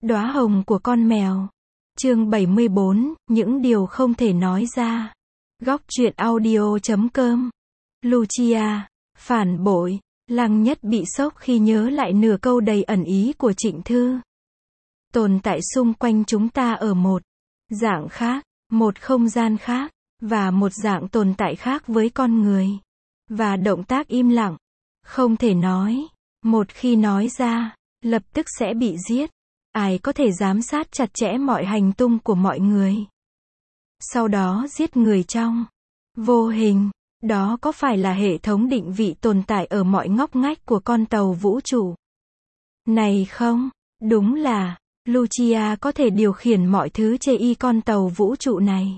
Đóa hồng của con mèo. Chương 74, những điều không thể nói ra. Góc truyện audio.com. Lucia, phản bội. Lăng Nhất bị sốc khi nhớ lại nửa câu đầy ẩn ý của Trịnh Thư. Tồn tại xung quanh chúng ta ở một dạng khác, một không gian khác, và một dạng tồn tại khác với con người. Và động tác im lặng, không thể nói. Một khi nói ra, lập tức sẽ bị giết. Ai có thể giám sát chặt chẽ mọi hành tung của mọi người? Sau đó giết người trong vô hình. Đó có phải là hệ thống định vị tồn tại ở mọi ngóc ngách của con tàu vũ trụ này không? Đúng là, Lucia có thể điều khiển mọi thứ trên con tàu vũ trụ này.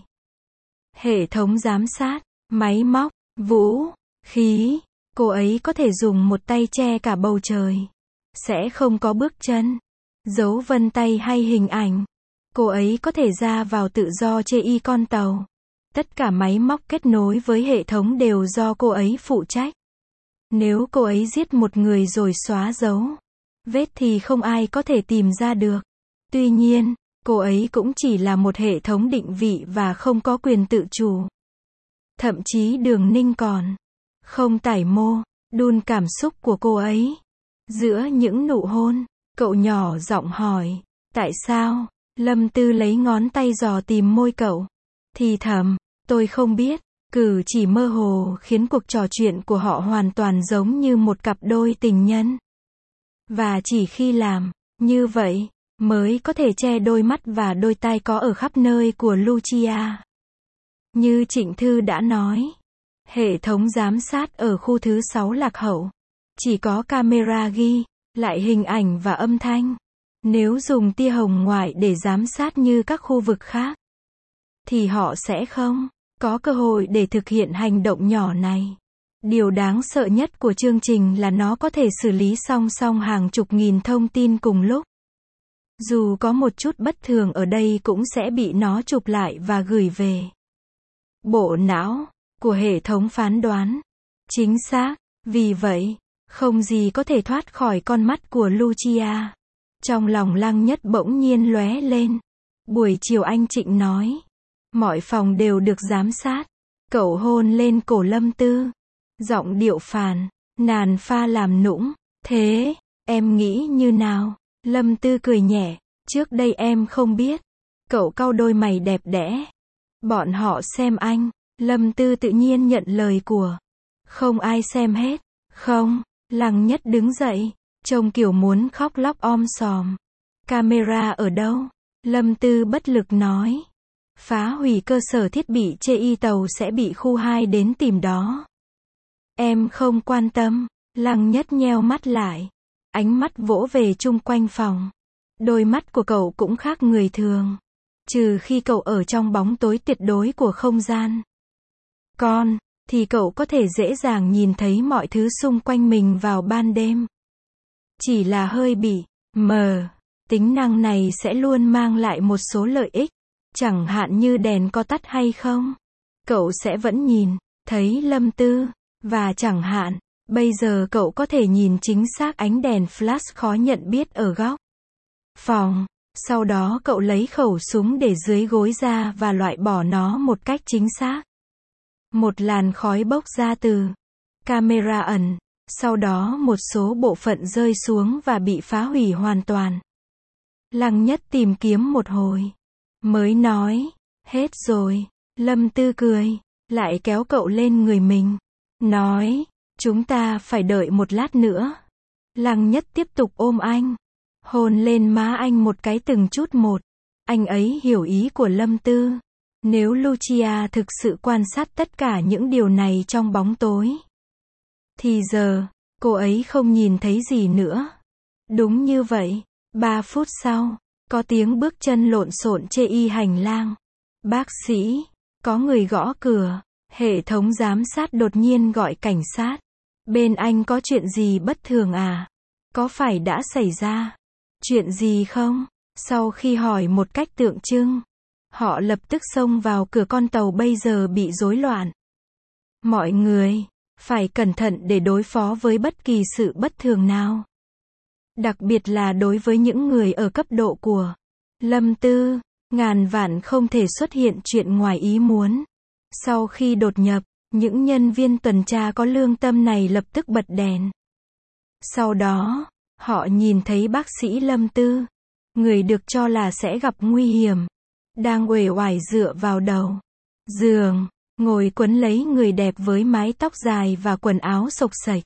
Hệ thống giám sát, máy móc, vũ khí, cô ấy có thể dùng một tay che cả bầu trời. Sẽ không có bước chân, dấu vân tay hay hình ảnh. Cô ấy có thể ra vào tự do trên con tàu. Tất cả máy móc kết nối với hệ thống đều do cô ấy phụ trách. Nếu cô ấy giết một người rồi xóa dấu vết thì không ai có thể tìm ra được. Tuy nhiên, cô ấy cũng chỉ là một hệ thống định vị và không có quyền tự chủ. Thậm chí Đường Ninh còn không tải mô đun cảm xúc của cô ấy. Giữa những nụ hôn, cậu nhỏ giọng hỏi, tại sao? Lâm Tư lấy ngón tay dò tìm môi cậu. Thì thầm, tôi không biết. Cử chỉ mơ hồ khiến cuộc trò chuyện của họ hoàn toàn giống như một cặp đôi tình nhân. Và chỉ khi làm như vậy, mới có thể che đôi mắt và đôi tai có ở khắp nơi của Lucia. Như Trịnh Thư đã nói, hệ thống giám sát ở khu thứ 6 lạc hậu. Chỉ có camera ghi lại hình ảnh và âm thanh. Nếu dùng tia hồng ngoại để giám sát như các khu vực khác, thì họ sẽ không có cơ hội để thực hiện hành động nhỏ này. Điều đáng sợ nhất của chương trình là nó có thể xử lý song song hàng chục nghìn thông tin cùng lúc. Dù có một chút bất thường ở đây cũng sẽ bị nó chụp lại và gửi về bộ não của hệ thống phán đoán. Chính xác, vì vậy, không gì có thể thoát khỏi con mắt của Lucia. Trong lòng Lăng Nhất bỗng nhiên lóe lên. Buổi chiều anh Trịnh nói, mọi phòng đều được giám sát. Cậu hôn lên cổ Lâm Tư. Giọng điệu phàn nàn pha làm nũng. Thế, em nghĩ như nào? Lâm Tư cười nhẹ. Trước đây em không biết. Cậu cau đôi mày đẹp đẽ. Bọn họ xem anh. Lâm Tư tự nhiên nhận lời của. Không ai xem hết. Không. Lăng Nhất đứng dậy. Trông kiểu muốn khóc lóc om sòm. Camera ở đâu? Lâm Tư bất lực nói. Phá hủy cơ sở thiết bị trên tàu sẽ bị khu 2 đến tìm đó. Em không quan tâm. Lăng Nhất nheo mắt lại. Ánh mắt vỗ về chung quanh phòng. Đôi mắt của cậu cũng khác người thường. Trừ khi cậu ở trong bóng tối tuyệt đối của không gian thì cậu có thể dễ dàng nhìn thấy mọi thứ xung quanh mình vào ban đêm. Chỉ là hơi bị mờ. Tính năng này sẽ luôn mang lại một số lợi ích. Chẳng hạn như đèn có tắt hay không, cậu sẽ vẫn nhìn thấy Lâm Tư. Và chẳng hạn, bây giờ cậu có thể nhìn chính xác ánh đèn flash khó nhận biết ở góc phòng. Sau đó cậu lấy khẩu súng để dưới gối ra và loại bỏ nó một cách chính xác. Một làn khói bốc ra từ camera ẩn. Sau đó một số bộ phận rơi xuống và bị phá hủy hoàn toàn. Lăng Nhất tìm kiếm một hồi, mới nói, hết rồi. Lâm Tư cười, lại kéo cậu lên người mình. Nói, chúng ta phải đợi một lát nữa. Lăng Nhất tiếp tục ôm anh. Hôn lên má anh một cái từng chút một. Anh ấy hiểu ý của Lâm Tư. Nếu Lucia thực sự quan sát tất cả những điều này trong bóng tối, thì giờ, cô ấy không nhìn thấy gì nữa. Đúng như vậy. 3 phút sau, có tiếng bước chân lộn xộn trên hành lang. Bác sĩ, có người gõ cửa. Hệ thống giám sát đột nhiên gọi cảnh sát. Bên anh có chuyện gì bất thường à? Có phải đã xảy ra chuyện gì không? Sau khi hỏi một cách tượng trưng, họ lập tức xông vào cửa con tàu bây giờ bị rối loạn. Mọi người phải cẩn thận để đối phó với bất kỳ sự bất thường nào. Đặc biệt là đối với những người ở cấp độ của Lâm Tư, ngàn vạn không thể xuất hiện chuyện ngoài ý muốn. Sau khi đột nhập, những nhân viên tuần tra có lương tâm này lập tức bật đèn. Sau đó, họ nhìn thấy bác sĩ Lâm Tư, người được cho là sẽ gặp nguy hiểm, đang uể oải dựa vào đầu giường, ngồi quấn lấy người đẹp với mái tóc dài và quần áo xộc xệch.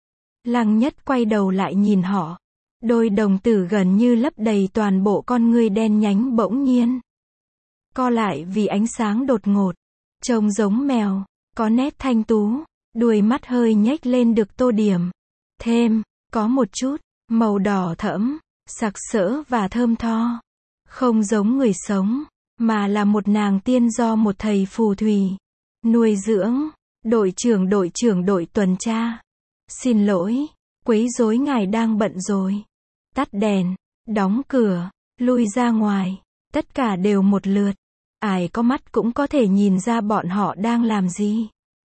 Lăng Nhất quay đầu lại nhìn họ, đôi đồng tử gần như lấp đầy toàn bộ con ngươi đen nhánh bỗng nhiên co lại vì ánh sáng đột ngột, trông giống mèo, có nét thanh tú, đuôi mắt hơi nhếch lên được tô điểm thêm, có một chút màu đỏ thẫm, sặc sỡ và thơm tho, không giống người sống, mà là một nàng tiên do một thầy phù thủy nuôi dưỡng. Đội trưởng đội tuần tra, xin lỗi, quấy rối ngài đang bận rồi. Tắt đèn, đóng cửa, lui ra ngoài, tất cả đều một lượt. Ai có mắt cũng có thể nhìn ra bọn họ đang làm gì.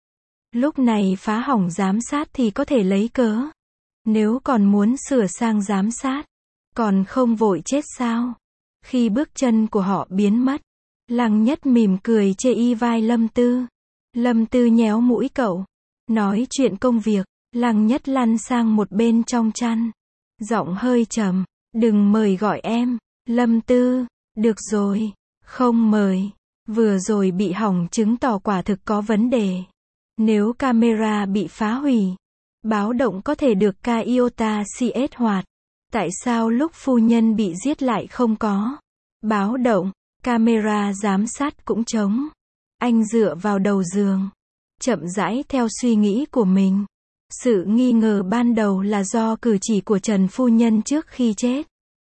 Lúc này phá hỏng giám sát thì có thể lấy cớ. Nếu còn muốn sửa sang giám sát, còn không vội chết sao? Khi bước chân của họ biến mất, Lăng Nhất mỉm cười chê y vai Lâm Tư. Lâm Tư nhéo mũi cậu, nói chuyện công việc. Lăng Nhất lăn sang một bên trong chăn, giọng hơi trầm, đừng mời gọi em, Lâm Tư. Được rồi, không mời. Vừa rồi bị hỏng chứng tỏ quả thực có vấn đề. Nếu camera bị phá hủy, báo động có thể được ca iota CS hoạt. Tại sao lúc phu nhân bị giết lại không có báo động? Camera giám sát cũng trống. Anh dựa vào đầu giường, chậm rãi theo suy nghĩ của mình. Sự nghi ngờ ban đầu là do cử chỉ của Trần phu nhân trước khi chết.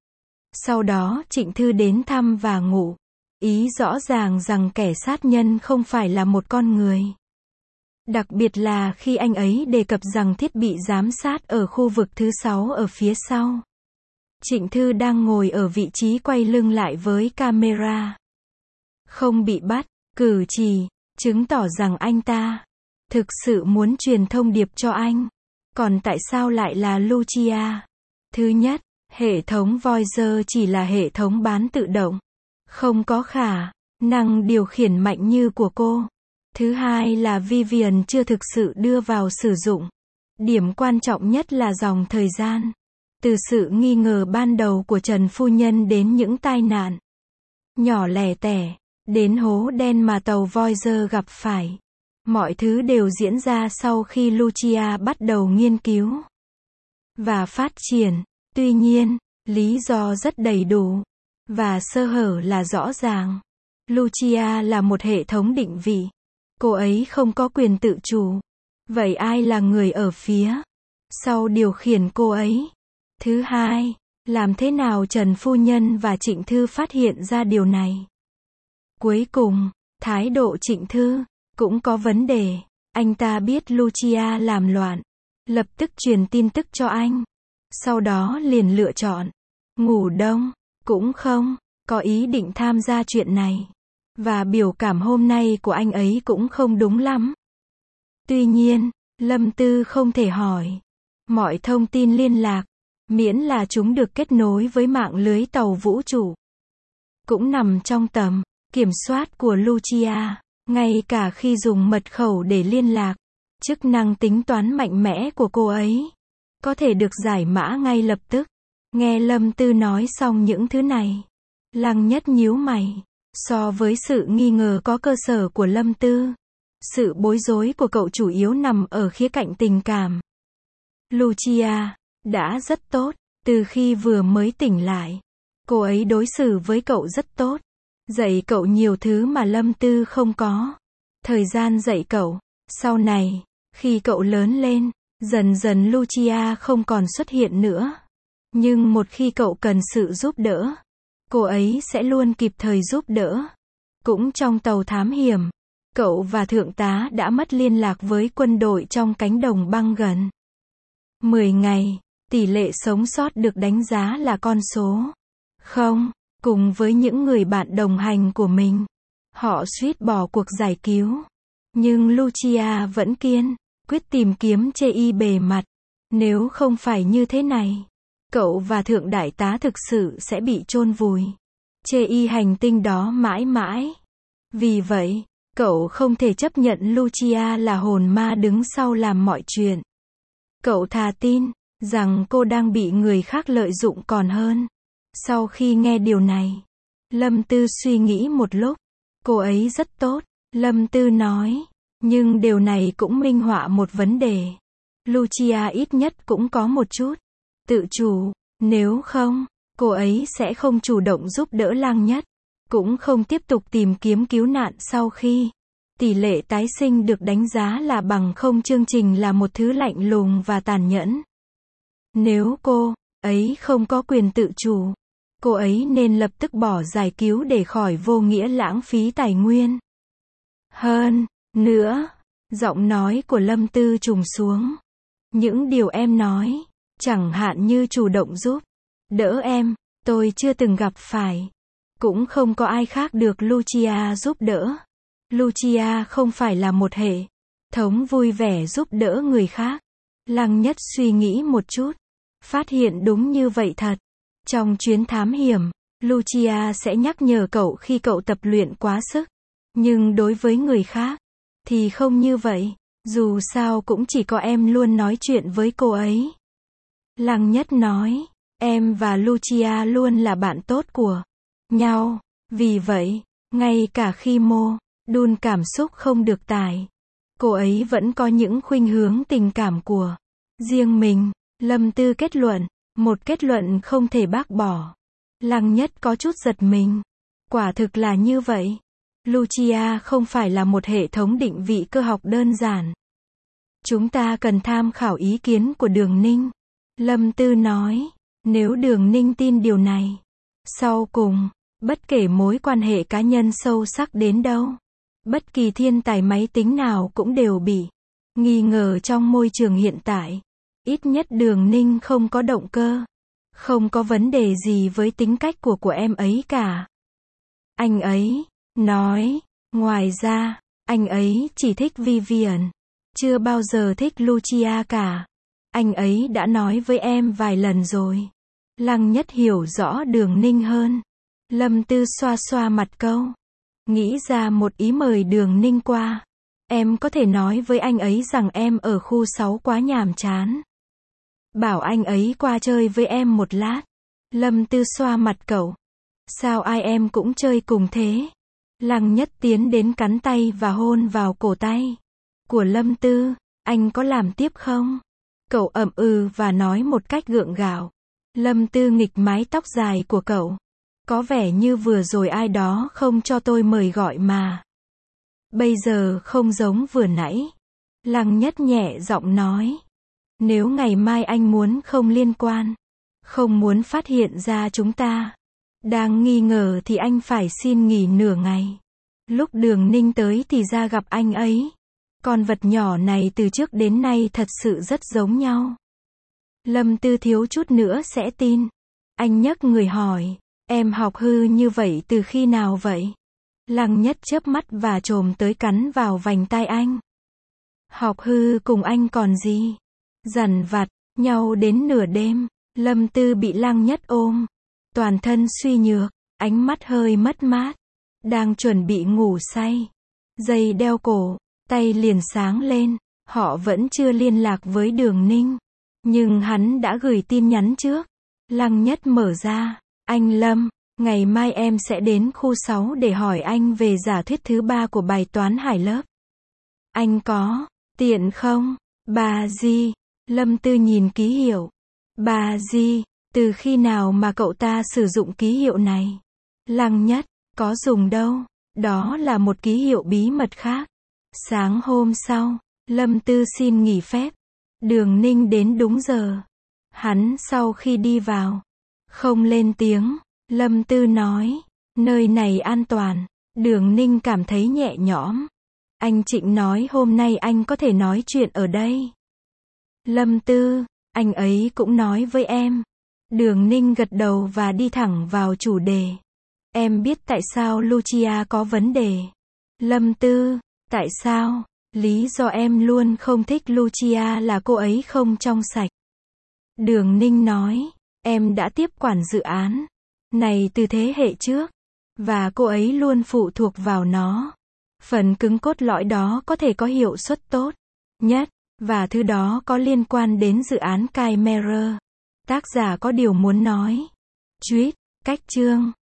Sau đó Trịnh Thư đến thăm và ngủ. Ý rõ ràng rằng kẻ sát nhân không phải là một con người. Đặc biệt là khi anh ấy đề cập rằng thiết bị giám sát ở khu vực thứ 6 ở phía sau. Trịnh Thư đang ngồi ở vị trí quay lưng lại với camera. Không bị bắt, cử chỉ, chứng tỏ rằng anh ta thực sự muốn truyền thông điệp cho anh. Còn tại sao lại là Lucia? Thứ nhất, hệ thống Voyager chỉ là hệ thống bán tự động, không có khả năng điều khiển mạnh như của cô. Thứ hai là Vivian chưa thực sự đưa vào sử dụng. Điểm quan trọng nhất là dòng thời gian. Từ sự nghi ngờ ban đầu của Trần phu nhân đến những tai nạn nhỏ lẻ tẻ, đến hố đen mà tàu Voyager gặp phải. Mọi thứ đều diễn ra sau khi Lucia bắt đầu nghiên cứu và phát triển. Tuy nhiên, lý do rất đầy đủ và sơ hở là rõ ràng. Lucia là một hệ thống định vị. Cô ấy không có quyền tự chủ. Vậy ai là người ở phía sau điều khiển cô ấy? Thứ hai, làm thế nào Trần phu nhân và Trịnh Thư phát hiện ra điều này? Cuối cùng, thái độ Trịnh Thư cũng có vấn đề. Anh ta biết Lucia làm loạn, lập tức truyền tin tức cho anh. Sau đó liền lựa chọn ngủ đông, cũng không có ý định tham gia chuyện này. Và biểu cảm hôm nay của anh ấy cũng không đúng lắm. Tuy nhiên, Lâm Tư không thể hỏi mọi thông tin liên lạc, miễn là chúng được kết nối với mạng lưới tàu vũ trụ. Cũng nằm trong tầm kiểm soát của Lucia, ngay cả khi dùng mật khẩu để liên lạc. Chức năng tính toán mạnh mẽ của cô ấy có thể được giải mã ngay lập tức. Nghe Lâm Tư nói xong những thứ này, Lăng Nhất nhíu mày. So với sự nghi ngờ có cơ sở của Lâm Tư, sự bối rối của cậu chủ yếu nằm ở khía cạnh tình cảm. Lucia đã rất tốt, từ khi vừa mới tỉnh lại. Cô ấy đối xử với cậu rất tốt, dạy cậu nhiều thứ mà Lâm Tư không có thời gian dạy cậu. Sau này, khi cậu lớn lên, dần dần Lucia không còn xuất hiện nữa. Nhưng một khi cậu cần sự giúp đỡ, cô ấy sẽ luôn kịp thời giúp đỡ. Cũng trong tàu thám hiểm, cậu và thượng tá đã mất liên lạc với quân đội trong cánh đồng băng gần 10 ngày. Tỷ lệ sống sót được đánh giá là con số 0. Cùng với những người bạn đồng hành của mình, họ suýt bỏ cuộc giải cứu. Nhưng Lucia vẫn kiên quyết tìm kiếm chê y bề mặt. Nếu không phải như thế này, cậu và thượng đại tá thực sự sẽ bị chôn vùi. Chê y hành tinh đó mãi mãi. Vì vậy, cậu không thể chấp nhận Lucia là hồn ma đứng sau làm mọi chuyện. Cậu thà tin rằng cô đang bị người khác lợi dụng còn hơn. Sau khi nghe điều này, Lâm Tư suy nghĩ một lúc. Cô ấy rất tốt, Lâm Tư nói. Nhưng điều này cũng minh họa một vấn đề. Lucia ít nhất cũng có một chút tự chủ. Nếu không, cô ấy sẽ không chủ động giúp đỡ Lăng Nhất. Cũng không tiếp tục tìm kiếm cứu nạn sau khi tỷ lệ tái sinh được đánh giá là bằng không. Chương trình là một thứ lạnh lùng và tàn nhẫn. Nếu cô ấy không có quyền tự chủ, cô ấy nên lập tức bỏ giải cứu để khỏi vô nghĩa lãng phí tài nguyên. Hơn nữa, giọng nói của Lâm Tư trùng xuống. Những điều em nói, chẳng hạn như chủ động giúp đỡ em, tôi chưa từng gặp phải. Cũng không có ai khác được Lucia giúp đỡ. Lucia không phải là một hệ thống vui vẻ giúp đỡ người khác. Lăng Nhất suy nghĩ một chút, phát hiện đúng như vậy thật. Trong chuyến thám hiểm, Lucia sẽ nhắc nhở cậu khi cậu tập luyện quá sức. Nhưng đối với người khác, thì không như vậy. Dù sao cũng chỉ có em luôn nói chuyện với cô ấy. Lăng Nhất nói, em và Lucia luôn là bạn tốt của nhau. Vì vậy, ngay cả khi đun cảm xúc không được tải, cô ấy vẫn có những khuynh hướng tình cảm của riêng mình. Lâm Tư kết luận, một kết luận không thể bác bỏ. Lăng Nhất có chút giật mình. Quả thực là như vậy. Lucia không phải là một hệ thống định vị cơ học đơn giản. Chúng ta cần tham khảo ý kiến của Đường Ninh. Lâm Tư nói, nếu Đường Ninh tin điều này, sau cùng, bất kể mối quan hệ cá nhân sâu sắc đến đâu, bất kỳ thiên tài máy tính nào cũng đều bị nghi ngờ trong môi trường hiện tại. Ít nhất Đường Ninh không có động cơ, không có vấn đề gì với tính cách của em ấy cả. Anh ấy nói, ngoài ra, anh ấy chỉ thích Vivian, chưa bao giờ thích Lucia cả. Anh ấy đã nói với em vài lần rồi. Lăng Nhất hiểu rõ Đường Ninh hơn. Lâm Tư xoa xoa mặt câu, nghĩ ra một ý mời Đường Ninh qua. Em có thể nói với anh ấy rằng em ở khu 6 quá nhàm chán. Bảo anh ấy qua chơi với em một lát. Lâm Tư xoa mặt cậu. Sao ai em cũng chơi cùng thế? Lăng Nhất tiến đến cắn tay và hôn vào cổ tay của Lâm Tư. Anh có làm tiếp không? Cậu ậm ừ và nói một cách gượng gạo. Lâm Tư nghịch mái tóc dài của cậu. Có vẻ như vừa rồi ai đó không cho tôi mời gọi mà. Bây giờ không giống vừa nãy. Lăng Nhất nhẹ giọng nói. Nếu ngày mai anh muốn không liên quan, không muốn phát hiện ra chúng ta đang nghi ngờ thì anh phải xin nghỉ nửa ngày. Lúc Đường Ninh tới thì ra gặp anh ấy. Con vật nhỏ này từ trước đến nay thật sự rất giống nhau. Lâm Tư thiếu chút nữa sẽ tin. Anh nhấc người hỏi, em học hư như vậy từ khi nào vậy? Lăng Nhất chớp mắt và chồm tới cắn vào vành tai anh. Học hư cùng anh còn gì? Dằn vặt nhau đến nửa đêm. Lâm Tư bị Lăng Nhất ôm, toàn thân suy nhược, ánh mắt hơi mất mát, đang chuẩn bị ngủ say. Dây đeo cổ, tay liền sáng lên. Họ vẫn chưa liên lạc với Đường Ninh, nhưng hắn đã gửi tin nhắn trước. Lăng Nhất mở ra, anh Lâm, ngày mai em sẽ đến khu 6 để hỏi anh về giả thuyết thứ 3 của bài toán hải lớp. Anh có tiện không? Bà gì? Lâm Tư nhìn ký hiệu. Bà gì? Từ khi nào mà cậu ta sử dụng ký hiệu này? Lăng Nhất, có dùng đâu. Đó là một ký hiệu bí mật khác. Sáng hôm sau, Lâm Tư xin nghỉ phép. Đường Ninh đến đúng giờ. Hắn sau khi đi vào, không lên tiếng. Lâm Tư nói, nơi này an toàn. Đường Ninh cảm thấy nhẹ nhõm. Anh Trịnh nói hôm nay anh có thể nói chuyện ở đây. Lâm Tư, anh ấy cũng nói với em. Đường Ninh gật đầu và đi thẳng vào chủ đề. Em biết tại sao Lucia có vấn đề. Lâm Tư, tại sao? Lý do em luôn không thích Lucia là cô ấy không trong sạch. Đường Ninh nói, Em đã tiếp quản dự án này từ thế hệ trước, và cô ấy luôn phụ thuộc vào nó. Phần cứng cốt lõi đó có thể có hiệu suất tốt nhất, và thứ đó có liên quan đến dự án Chimera. Tác giả có điều muốn nói. Tweet, cách chương.